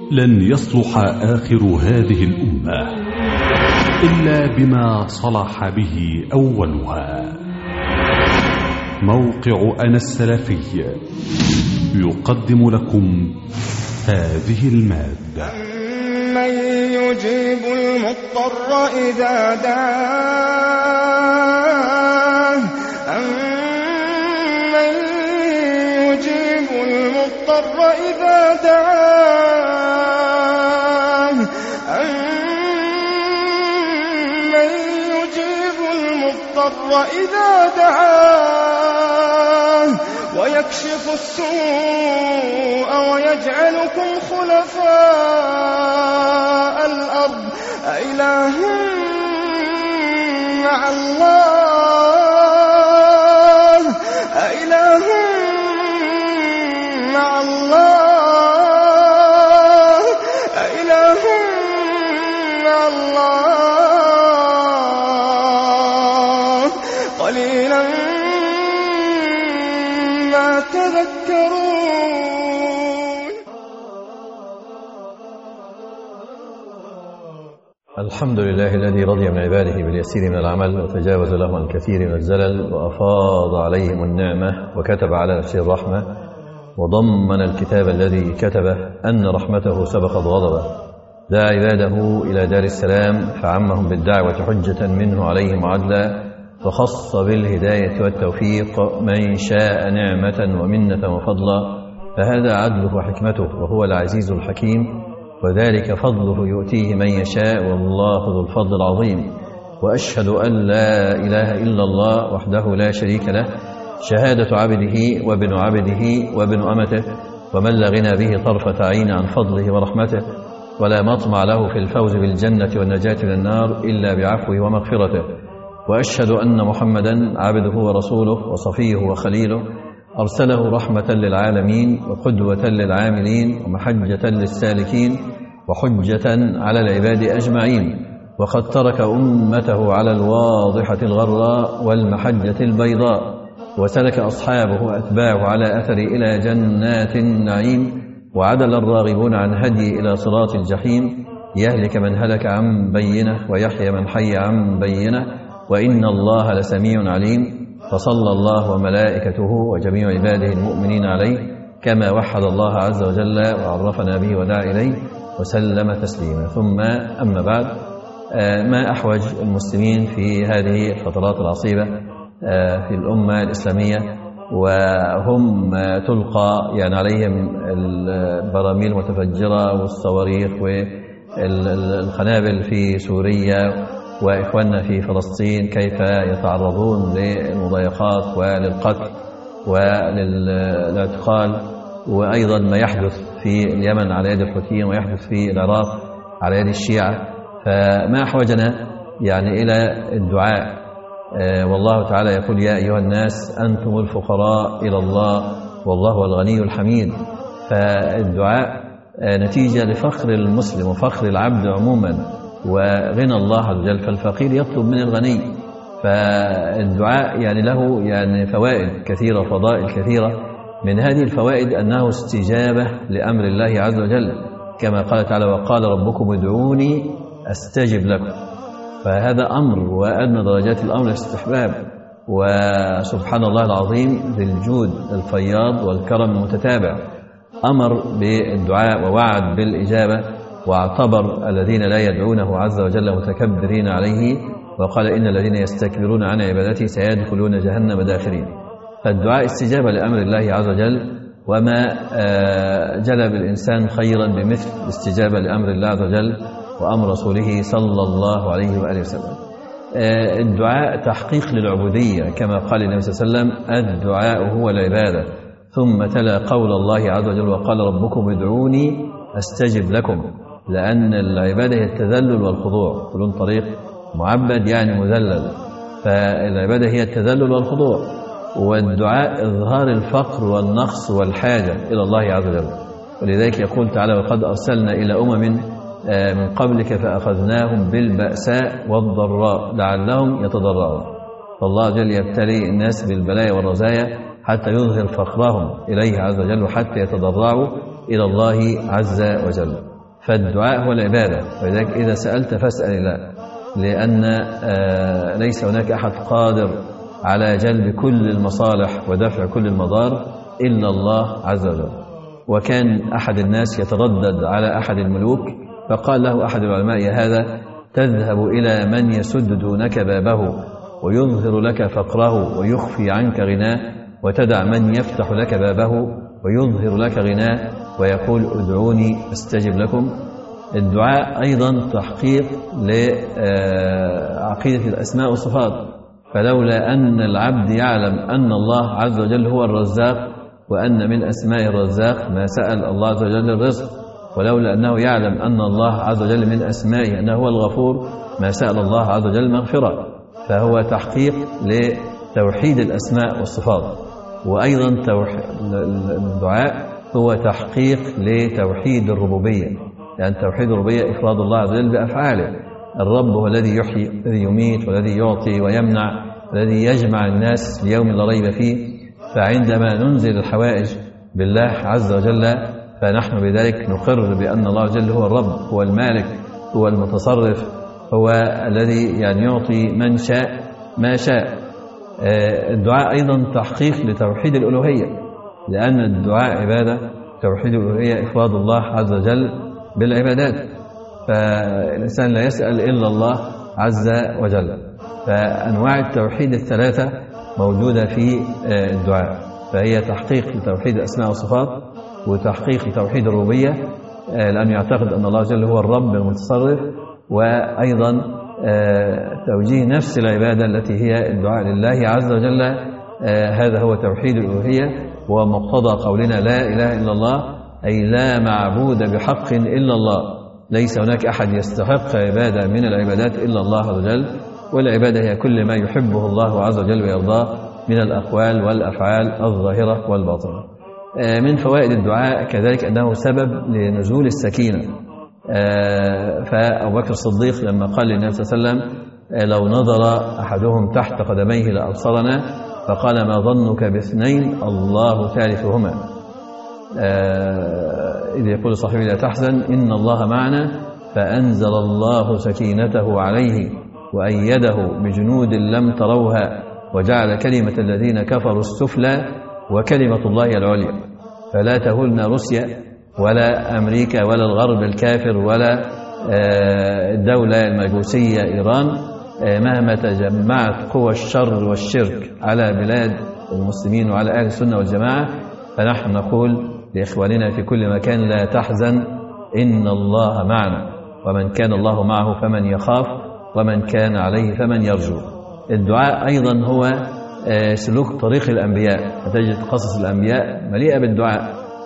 لن يصلح آخر هذه الأمة إلا بما صلح به أولها. موقع أنا السلفي يقدم لكم هذه المادة. من يجيب المضطر إذا دعاه، أمن يجيب المضطر إذا دعاه، أمن يجيب المضطر إذا دعاه ويكشف السوء ويجعلكم خلفاء الأرض أإله مع الله، أإله مع الله، أإله مع الله، قليلا ما تذكرون. الحمد لله الذي رضي من عباده باليسير من العمل وتجاوز لهم عن الكثير من الزلل وأفاض عليهم النعمة وكتب على نفسه الرحمة وضمن الكتاب الذي كتبه أن رحمته سبقت غضبه. دعا عباده إلى دار السلام فعمهم بالدعوة حجة منه عليهم عدلا، وخص بالهداية والتوفيق من شاء نعمة ومنة وفضلا، فهذا عدله وحكمته وهو العزيز الحكيم، وذلك فضله يؤتيه من يشاء والله ذو الفضل العظيم. وأشهد أن لا إله إلا الله وحده لا شريك له، شهادة عبده وابن عبده وابن أمته، ومن لا غنى به طرفة عين عن فضله ورحمته، ولا مطمع له في الفوز بالجنة والنجاة من النار إلا بعفوه ومغفرته. وأشهد أن محمدا عبده ورسوله وصفيه وخليله، أرسله رحمة للعالمين وقدوة للعاملين ومحجة للسالكين وحجة على العباد أجمعين، وقد ترك أمته على الواضحة الغراء والمحجة البيضاء، وسلك أصحابه أتباعه على أثر إلى جنات النعيم، وعدل الراغبون عن هدي إلى صراط الجحيم، يهلك من هلك عن بينه ويحيى من حي عن بينه، وإن الله لسميع عليم. فصلى الله وملائكته وجميع عباده المؤمنين عليه كما وحد الله عز وجل وعرفنا به ودعا إليه وسلم تسليما. ثم أما بعد، ما أحوج المسلمين في هذه الفترات العصيبة في الأمة الإسلامية، وهم تلقى عليهم البراميل المتفجرة والصواريخ والقنابل في سوريا، وإخواننا في فلسطين كيف يتعرضون للمضايقات وللقتل وللاعتقال، وأيضا ما يحدث في اليمن على يد الحوثيين ويحدث في العراق على يد الشيعة. فما أحوجنا إلى الدعاء، والله تعالى يقول: يا أيها الناس أنتم الفقراء إلى الله والله هو الغني الحميد. فالدعاء نتيجة لفخر المسلم وفخر العبد عموما وغنى الله عز وجل، فالفقير يطلب من الغني. فالدعاء له فوائد كثيرة وفضائل كثيرة. من هذه الفوائد أنه استجابة لأمر الله عز وجل، كما قال تعالى: وقال ربكم ادعوني أستجب لكم. فهذا أمر، وأدنى درجات الأمر الاستحباب. وسبحان الله العظيم ذي الجود الفياض والكرم المتتابع، أمر بالدعاء ووعد بالإجابة، واعتبر الذين لا يدعونه عز وجل متكبرين عليه، وقال: إن الذين يستكبرون عن عبادتي سيدخلون جهنم داخرين. فالدعاء استجابة لأمر الله عز وجل، وما جلب الإنسان خيرا بمثل الاستجابة لأمر الله عز وجل وأمر رسوله صلى الله عليه وآله وسلم. الدعاء تحقيق للعبودية، كما قال النبي صلى الله عليه وسلم: الدعاء هو العبادة. ثم تلا قول الله عز وجل: وقال ربكم ادعوني أستجب لكم. لأن العبادة هي التذلل والخضوع، كلون طريق معبد مذلل، فالعبادة هي التذلل والخضوع. والدعاء إظهار الفقر والنقص والحاجة إلى الله عز وجل. ولذلك يقول تعالى: وقد أرسلنا إلى من قبلك فأخذناهم بالبأساء والضراء لعلهم يتضرعون. فالله عز وجل يبتلي الناس بالبلايا والرزايا حتى يظهر فقرهم إليه عز وجل، وحتى يتضرعوا إلى الله عز وجل. فالدعاء هو العبادة، ولذلك إذا سألت فاسأل الله، لأن ليس هناك أحد قادر على جلب كل المصالح ودفع كل المضار إلا الله عز وجل. وكان أحد الناس يتردد على أحد الملوك، فقال له أحد العلماء: يا هذا، تذهب إلى من يسد دونك بابه ويظهر لك فقره ويخفي عنك غناه، وتدع من يفتح لك بابه ويظهر لك غناه ويقول: ادعوني استجب لكم. الدعاء أيضا تحقيق لعقيدة الأسماء والصفات، فلولا أن العبد يعلم أن الله عز وجل هو الرزاق وأن من أسماء الرزاق ما سأل الله عز وجل الرزق، ولولا أنه يعلم أن الله عز وجل من أسمائه أنه هو الغفور ما سأل الله عز وجل المغفرة. فهو تحقيق لتوحيد الأسماء والصفات. وأيضا الدعاء هو تحقيق لتوحيد الربوبية، لأن توحيد الربوبية إفراد الله عز وجل بأفعاله. الرب هو الذي يحيي والذي يميت والذي يعطي ويمنع والذي يجمع الناس ليوم لا ريب فيه. فعندما ننزل الحوائج بالله عز وجل فنحن بذلك نقر بأن الله عز وجل هو الرب، هو المالك، هو المتصرف، هو الذي يعطي من شاء ما شاء. الدعاء أيضا تحقيق لتوحيد الألوهية، لأن الدعاء عبادة. توحيد الألوهية إفراد الله عز وجل بالعبادات، فالإنسان لا يسأل إلا الله عز وجل. فأنواع التوحيد الثلاثة موجودة في الدعاء، فهي تحقيق لتوحيد الأسماء والصفات، وتحقيق لتوحيد الربوبية لأنه يعتقد أن الله جل هو الرب المتصرف، وأيضا توجيه نفس العبادة التي هي الدعاء لله عز وجل. هذا هو توحيد الألوهية، ومقتضى قولنا لا إله إلا الله، أي لا معبود بحق إلا الله، ليس هناك أحد يستحق عبادة من العبادات إلا الله عز وجل. والعبادة هي كل ما يحبه الله عز وجل ويرضاه من الأقوال والأفعال الظاهرة والباطنة. من فوائد الدعاء كذلك أنه سبب لنزول السكينة. فأبو بكر الصديق لما قال للنبي صلى الله عليه وسلم: لو نظر أحدهم تحت قدميه لأبصرنا، فقال: ما ظنك باثنين الله ثالثهما. إذ يقول صاحبي: لا تحزن إن الله معنا، فأنزل الله سكينته عليه وأيده بجنود لم تروها وجعل كلمة الذين كفروا السفلى وكلمة الله العليا. فلا تهلنا روسيا ولا أمريكا ولا الغرب الكافر ولا الدولة المجوسية إيران، مهما تجمعت قوى الشر والشرك على بلاد المسلمين وعلى أهل السنة والجماعة، فنحن نقول لإخواننا في كل مكان: لا تحزن إن الله معنا، ومن كان الله معه فمن يخاف، ومن كان عليه فمن يرجو. الدعاء أيضا هو سلوك طريق الأنبياء، فتجد قصص الأنبياء مليئة بالدعاء.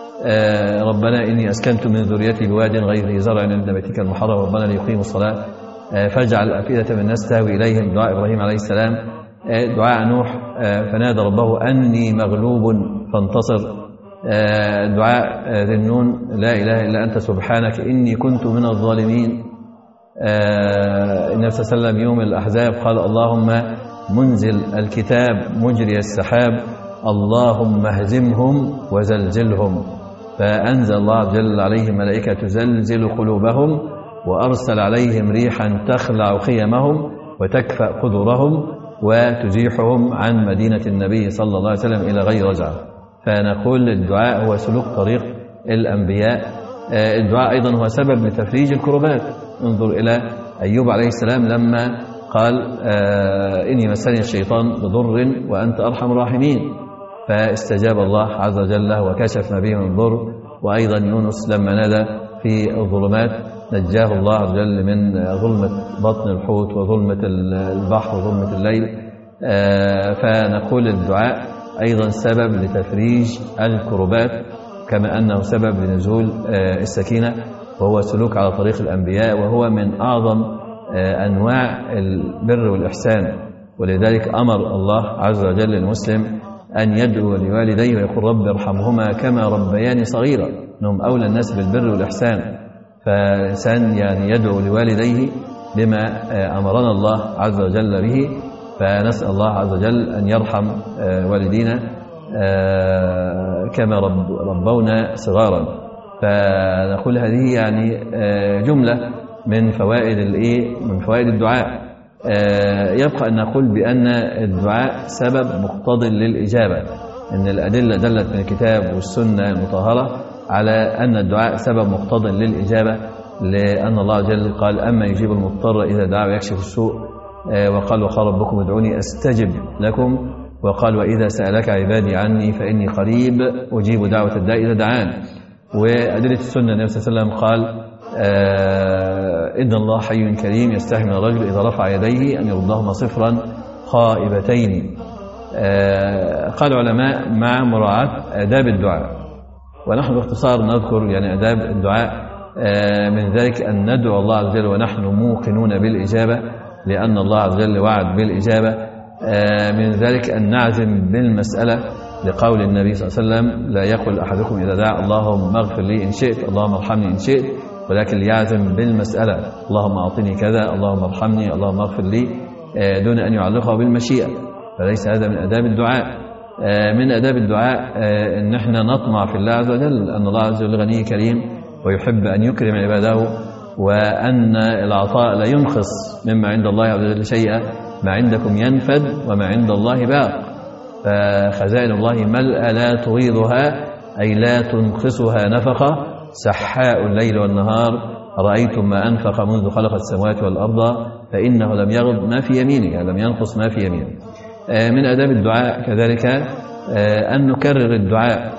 ربنا إني أسكنت من ذريتي بواد غير ذي زرع عند بيتك المحرم ربنا ليقيموا الصلاة فاجعل أفئدة من الناس تهوي إليهم. دعاء إبراهيم عليه السلام. دعاء نوح فنادى ربه أني مغلوب فانتصر. دعاء ذي النون: لا إله إلا أنت سبحانك إني كنت من الظالمين. النبي صلى الله عليه وسلم يوم الأحزاب قال: اللهم منزل الكتاب مجري السحاب اللهم اهزمهم وزلزلهم. فأنزل الله عز وجل عليهم ملائكة تزلزل قلوبهم، وأرسل عليهم ريحا تخلع خيمهم وتكفأ قدورهم وتزيحهم عن مدينة النبي صلى الله عليه وسلم إلى غير رجعة. فنقول الدعاء هو سلوك طريق الأنبياء. الدعاء أيضا هو سبب لتفريج الكربات. انظر إلى أيوب عليه السلام لما قال: إني مسني الشيطان بضر وأنت أرحم الراحمين، فاستجاب الله عز وجل له وكشف ما به من ضر. وأيضا يونس لما نادى في الظلمات نجاه الله عز وجل من ظلمة بطن الحوت وظلمة البحر وظلمة الليل. فنقول الدعاء أيضا سبب لتفريج الكربات، كما أنه سبب لنزول السكينة، وهو سلوك على طريق الأنبياء، وهو من أعظم أنواع البر والإحسان. ولذلك أمر الله عز وجل المسلم أن يدعو لوالديه ويقول: رب ارحمهما كما ربياني صغيرا. إنهم أولى الناس بالبر والإحسان، فالإنسان يدعو لوالديه بما أمرنا الله عز وجل به. فنسأل الله عز وجل أن يرحم والدينا كما ربونا صغارا. فنقول هذه يعني جملة من فوائد الدعاء. يبقى أن نقول بأن الدعاء سبب مقتض للإجابة، أن الأدلة دلت من الكتاب والسنة المطهرة على أن الدعاء سبب مقتض للإجابة، لأن الله جل قال أما يجيب المضطر إذا دعا ويكشف السوء، وقال وقال ربكم ادعوني أستجب لكم، وقال وإذا سألك عبادي عني فإني قريب أجيب دعوة الداء إذا دعان. وأدلة السنة النبي صلى الله عليه وسلم قال إن الله حي كريم يستحي من الرجل إذا رفع يديه أن يردهما صفرا خائبتين. قال العلماء مع مراعاة آداب الدعاء، ونحن باختصار نذكر يعني آداب الدعاء. من ذلك أن ندعو الله عز وجل ونحن موقنون بالإجابة، لأن الله عز وجل وعد بالإجابة. من ذلك أن نعزم بالمسألة، لقول النبي صلى الله عليه وسلم لا يقل أحدكم إذا دعا اللهم اغفر لي إن شئت اللهم ارحمني إن شئت، ولكن ليعزم بالمسألة اللهم أعطني كذا اللهم ارحمني اللهم اغفر لي، دون أن يعلقه بالمشيئة. فليس هذا من آداب الدعاء. من آداب الدعاء أن احنا نطمع في الله عز وجل، أن الله عز وجل غني كريم ويحب أن يكرم عباده، وأن العطاء لا ينقص مما عند الله عز وجل شيئا، ما عندكم ينفد وما عند الله باق. فخزائن الله ملأ لا تغيضها، أي لا تنقصها نفقة، سحاء الليل والنهار، رأيتم ما أنفق منذ خلق السماوات والأرض فإنه لم يغض ما في يمينه، يعني لم ينقص ما في يمينه. من آداب الدعاء كذلك أن نكرر الدعاء.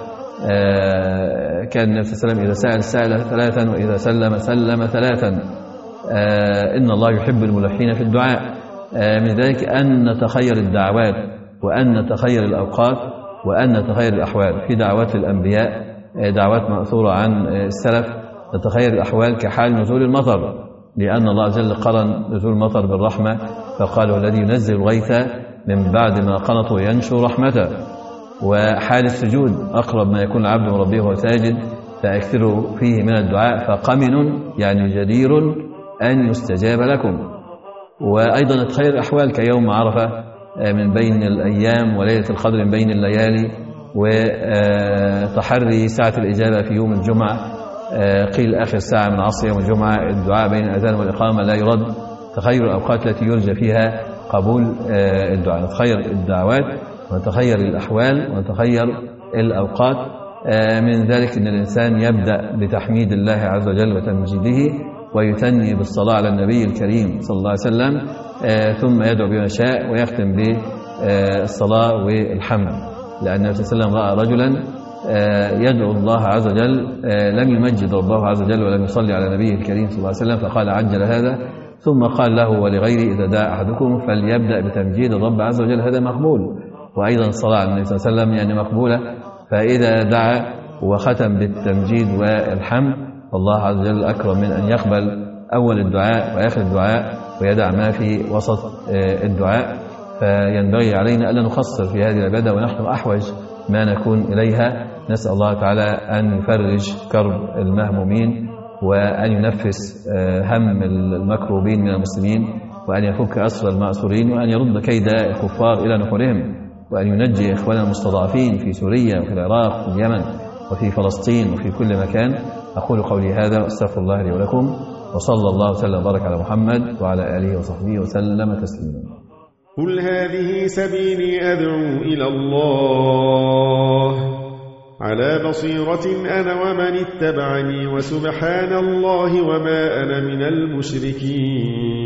كان النبي صلى الله عليه وسلم إذا سأل سأل ثلاثا وإذا سلم سلم ثلاثا. إن الله يحب الملحين في الدعاء. من ذلك أن نتخير الدعوات، وأن نتخير الأوقات، وأن نتخير الأحوال. في دعوات للأنبياء دعوات مأثورة عن السلف، نتخير الأحوال كحال نزول المطر، لأن الله عز وجل قرن نزول المطر بالرحمة، فقال الذي ينزل الغيث من بعد ما قنطوا ينشر رحمته. وحال السجود أقرب ما يكون العبد من ربه وهو ساجد، فأكثروا فيه من الدعاء فقمن يعني جدير أن يستجاب لكم. وأيضا نتخير الأحوال كيوم عرفة من بين الأيام، وليلة القدر من بين الليالي، وتحري ساعة الإجابة في يوم الجمعة. قيل آخر ساعة من عصر يوم الجمعة، الدعاء بين الأذان والإقامة لا يرد. تخير الأوقات التي يرجى فيها قبول الدعاء. نتخير الدعوات ونتخير الأحوال ونتخير الأوقات. من ذلك أن الإنسان يبدأ بتحميد الله عز وجل وتمجيده، ويثني بالصلاة على النبي الكريم صلى الله عليه وسلم، ثم يدعو بما شاء، ويختم بالصلاة والحمد. لأن النبي صلى الله عليه وسلم رأى رجلا يدعو الله عز وجل لم يمجد ربه عز وجل ولم يصلي على نبيه الكريم صلى الله عليه وسلم، فقال عجل هذا، ثم قال له ولغيره إذا دعا أحدكم فليبدأ بتمجيد الرب عز وجل، هذا مقبول. وأيضا الصلاة على النبي صلى الله عليه وسلم يعني مقبولة. فإذا دعا وختم بالتمجيد والحمد، فالله عز وجل أكرم من أن يقبل أول الدعاء وآخر الدعاء ويدع ما في وسط الدعاء. فينبغي علينا ألا نقصر في هذه العبادة، ونحن أحوج ما نكون إليها. نسأل الله تعالى أن يفرج كرب المهمومين، وأن ينفس هم المكروبين من المسلمين، وأن يفك أسر المأسورين، وأن يرد كيد الكفار إلى نحورهم، وأن ينجي إخواننا المستضعفين في سوريا وفي العراق وفي اليمن وفي فلسطين وفي كل مكان. أقول قولي هذا وأستغفر الله لي ولكم، وصلى الله وسلم وبارك على محمد وعلى آله وصحبه وسلم تسليما. قل هذه سبيلي أدعو إلى الله على بصيرة أنا ومن اتبعني، وسبحان الله وما أنا من المشركين.